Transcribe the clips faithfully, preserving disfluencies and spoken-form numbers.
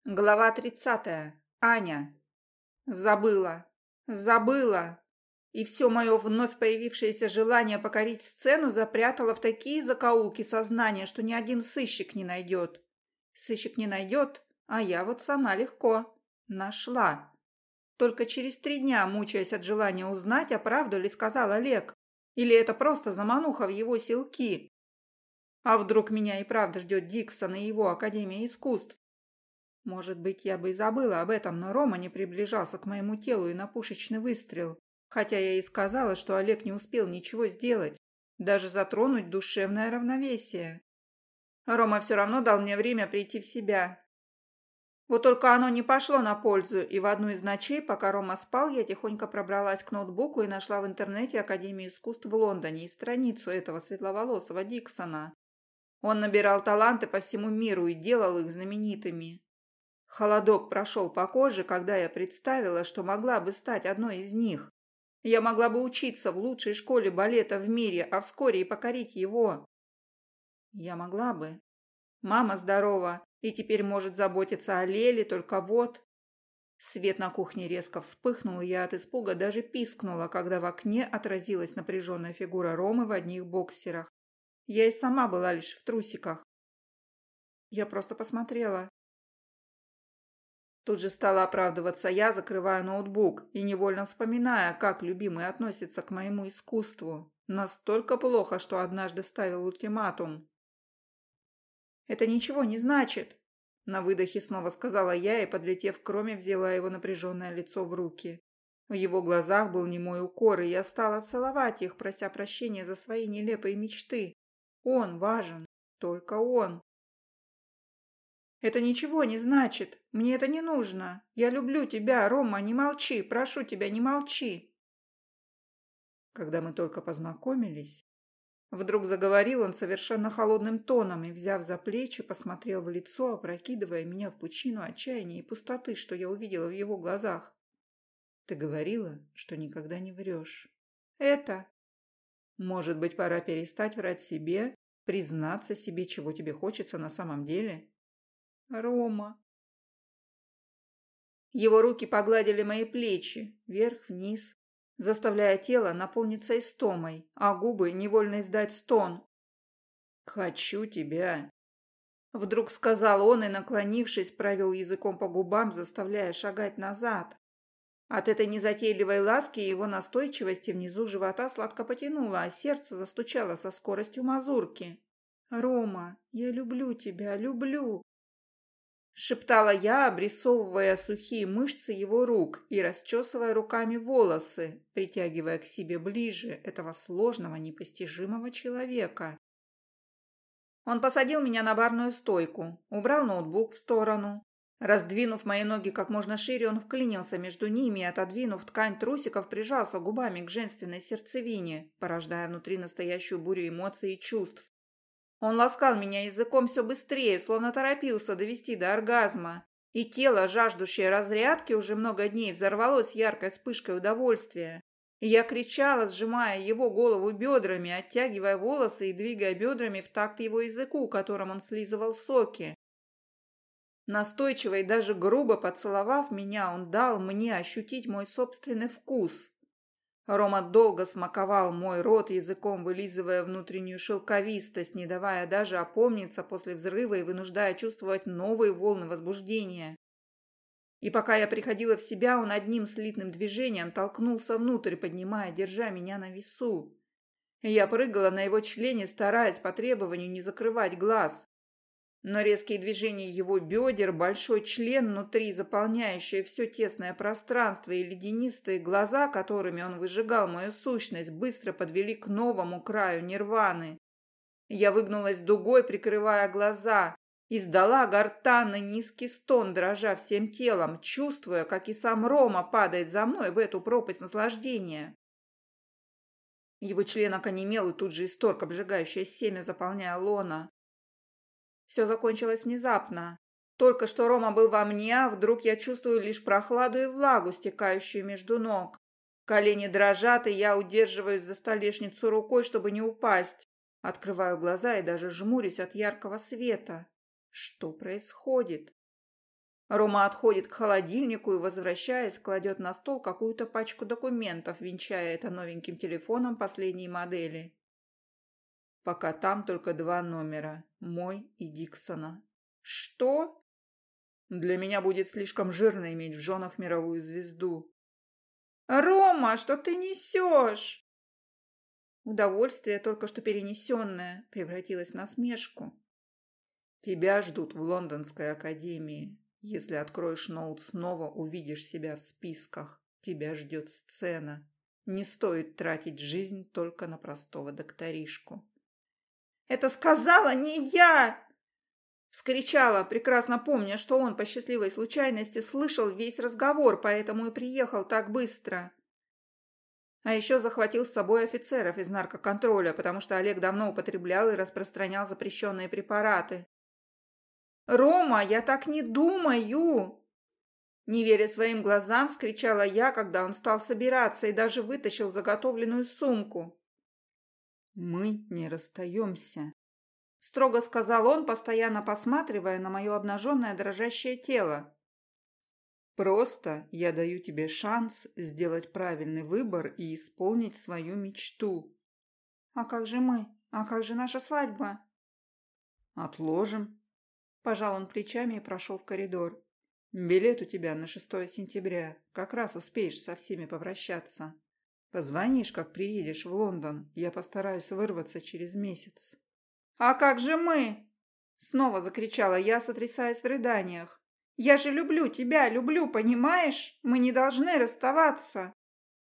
Глава тридцатая. Аня. Забыла. Забыла. И все мое вновь появившееся желание покорить сцену запрятала в такие закоулки сознания, что ни один сыщик не найдет. Сыщик не найдет, а я вот сама легко. Нашла. Только через три дня, мучаясь от желания узнать, а правду ли сказал Олег. Или это просто замануха в его селки. А вдруг меня и правда ждет Диксон и его Академия искусств? Может быть, я бы и забыла об этом, но Рома не приближался к моему телу и на пушечный выстрел. Хотя я и сказала, что Олег не успел ничего сделать, даже затронуть душевное равновесие. Рома все равно дал мне время прийти в себя. Вот только оно не пошло на пользу, и в одну из ночей, пока Рома спал, я тихонько пробралась к ноутбуку и нашла в интернете Академию искусств в Лондоне и страницу этого светловолосого Диксона. Он набирал таланты по всему миру и делал их знаменитыми. Холодок прошел по коже, когда я представила, что могла бы стать одной из них. Я могла бы учиться в лучшей школе балета в мире, а вскоре и покорить его. Я могла бы. Мама здорова и теперь может заботиться о Леле, только вот... Свет на кухне резко вспыхнул, и я от испуга даже пискнула, когда в окне отразилась напряженная фигура Ромы в одних боксерах. Я и сама была лишь в трусиках. Я просто посмотрела. Тут же стала оправдываться я, закрывая ноутбук и невольно вспоминая, как любимый относится к моему искусству. Настолько плохо, что однажды ставил ультиматум. «Это ничего не значит», – на выдохе снова сказала я и, подлетев к Роме, взяла его напряженное лицо в руки. В его глазах был немой укор, и я стала целовать их, прося прощения за свои нелепые мечты. Он важен, только он. «Это ничего не значит. Мне это не нужно. Я люблю тебя, Рома, не молчи. Прошу тебя, не молчи». Когда мы только познакомились, вдруг заговорил он совершенно холодным тоном и, взяв за плечи, посмотрел в лицо, опрокидывая меня в пучину отчаяния и пустоты, что я увидела в его глазах. «Ты говорила, что никогда не врешь. Это... Может быть, пора перестать врать себе, признаться себе, чего тебе хочется на самом деле?» «Рома...» Его руки погладили мои плечи, вверх-вниз, заставляя тело наполниться истомой, а губы невольно издать стон. «Хочу тебя!» Вдруг сказал он и, наклонившись, провел языком по губам, заставляя шагать назад. От этой незатейливой ласки и его настойчивости внизу живота сладко потянуло, а сердце застучало со скоростью мазурки. «Рома, я люблю тебя, люблю!» Шептала я, обрисовывая сухие мышцы его рук и расчесывая руками волосы, притягивая к себе ближе этого сложного, непостижимого человека. Он посадил меня на барную стойку, убрал ноутбук в сторону. Раздвинув мои ноги как можно шире, он вклинился между ними и, отодвинув ткань трусиков, прижался губами к женственной сердцевине, порождая внутри настоящую бурю эмоций и чувств. Он ласкал меня языком все быстрее, словно торопился довести до оргазма, и тело, жаждущее разрядки, уже много дней взорвалось яркой вспышкой удовольствия. И я кричала, сжимая его голову бедрами, оттягивая волосы и двигая бедрами в такт его языку, которым он слизывал соки. Настойчиво и даже грубо поцеловав меня, он дал мне ощутить мой собственный вкус. Рома долго смаковал мой рот языком, вылизывая внутреннюю шелковистость, не давая даже опомниться после взрыва и вынуждая чувствовать новые волны возбуждения. И пока я приходила в себя, он одним слитным движением толкнулся внутрь, поднимая, держа меня на весу. И я прыгала на его члене, стараясь по требованию не закрывать глаз. Но резкие движения его бедер, большой член внутри, заполняющий все тесное пространство, и ледянистые глаза, которыми он выжигал мою сущность, быстро подвели к новому краю нирваны. Я выгнулась дугой, прикрывая глаза, издала гортанный низкий стон, дрожа всем телом, чувствуя, как и сам Рома падает за мной в эту пропасть наслаждения. Его член оконемел и тут же исторг обжигающее семя, заполняя лона. Все закончилось внезапно. Только что Рома был во мне, а вдруг я чувствую лишь прохладу и влагу, стекающую между ног. Колени дрожат, и я удерживаюсь за столешницу рукой, чтобы не упасть. Открываю глаза и даже жмурюсь от яркого света. Что происходит? Рома отходит к холодильнику и, возвращаясь, кладет на стол какую-то пачку документов, венчая это новеньким телефоном последней модели. Пока там только два номера, мой и Диксона. Что? Для меня будет слишком жирно иметь в женах мировую звезду. Рома, что ты несешь? Удовольствие, только что перенесенное, превратилось в насмешку. Тебя ждут в Лондонской академии. Если откроешь ноут снова, увидишь себя в списках. Тебя ждет сцена. Не стоит тратить жизнь только на простого докторишку. «Это сказала не я!» Вскричала, прекрасно помня, что он по счастливой случайности слышал весь разговор, поэтому и приехал так быстро. А еще захватил с собой офицеров из наркоконтроля, потому что Олег давно употреблял и распространял запрещенные препараты. «Рома, я так не думаю!» Не веря своим глазам, вскричала я, когда он стал собираться и даже вытащил заготовленную сумку. «Мы не расстаемся», — строго сказал он, постоянно посматривая на мое обнаженное дрожащее тело. «Просто я даю тебе шанс сделать правильный выбор и исполнить свою мечту». «А как же мы? А как же наша свадьба?» «Отложим». Пожал он плечами и прошел в коридор. «Билет у тебя на шестое сентября. Как раз успеешь со всеми попрощаться. Позвонишь, как приедешь в Лондон. Я постараюсь вырваться через месяц». «А как же мы?» Снова закричала я, сотрясаясь в рыданиях. «Я же люблю тебя, люблю, понимаешь? Мы не должны расставаться».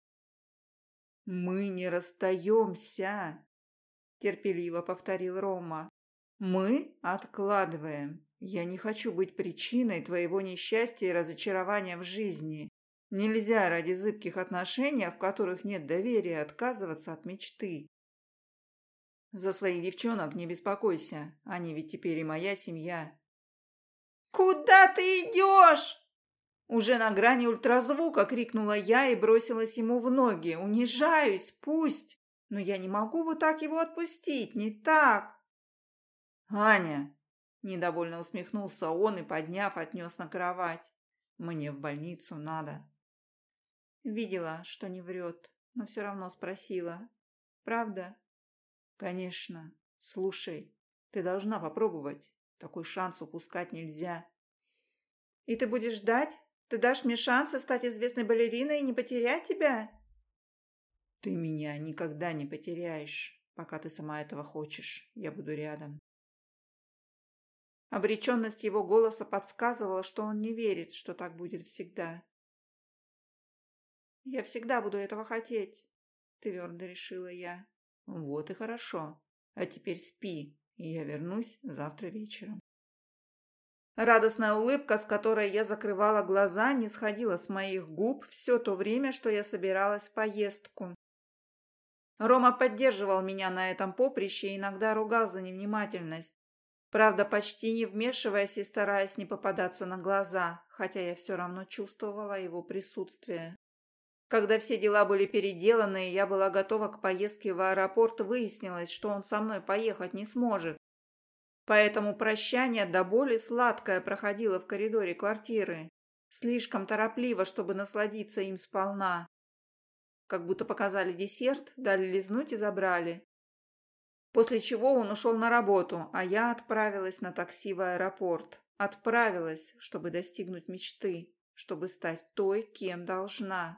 «Мы не расстаемся», — терпеливо повторил Рома. «Мы откладываем. Я не хочу быть причиной твоего несчастья и разочарования в жизни. Нельзя ради зыбких отношений, в которых нет доверия, отказываться от мечты. За своих девчонок не беспокойся, они ведь теперь и моя семья». «Куда ты идешь?» Уже на грани ультразвука крикнула я и бросилась ему в ноги. «Унижаюсь, пусть, но я не могу вот так его отпустить, не так». «Аня!» – недовольно усмехнулся он и, подняв, отнес на кровать. «Мне в больницу надо». Видела, что не врет, но все равно спросила. «Правда?» «Конечно. Слушай, ты должна попробовать. Такой шанс упускать нельзя». «И ты будешь ждать? Ты дашь мне шанс стать известной балериной и не потерять тебя?» «Ты меня никогда не потеряешь, пока ты сама этого хочешь. Я буду рядом». Обреченность его голоса подсказывала, что он не верит, что так будет всегда. «Я всегда буду этого хотеть», — твердо решила я. «Вот и хорошо. А теперь спи, и я вернусь завтра вечером». Радостная улыбка, с которой я закрывала глаза, не сходила с моих губ все то время, что я собиралась в поездку. Рома поддерживал меня на этом поприще и иногда ругал за невнимательность. Правда, почти не вмешиваясь и стараясь не попадаться на глаза, хотя я все равно чувствовала его присутствие. Когда все дела были переделаны и я была готова к поездке в аэропорт, выяснилось, что он со мной поехать не сможет. Поэтому прощание до боли сладкое проходило в коридоре квартиры. Слишком торопливо, чтобы насладиться им сполна. Как будто показали десерт, дали лизнуть и забрали. После чего он ушел на работу, а я отправилась на такси в аэропорт. Отправилась, чтобы достигнуть мечты, чтобы стать той, кем должна.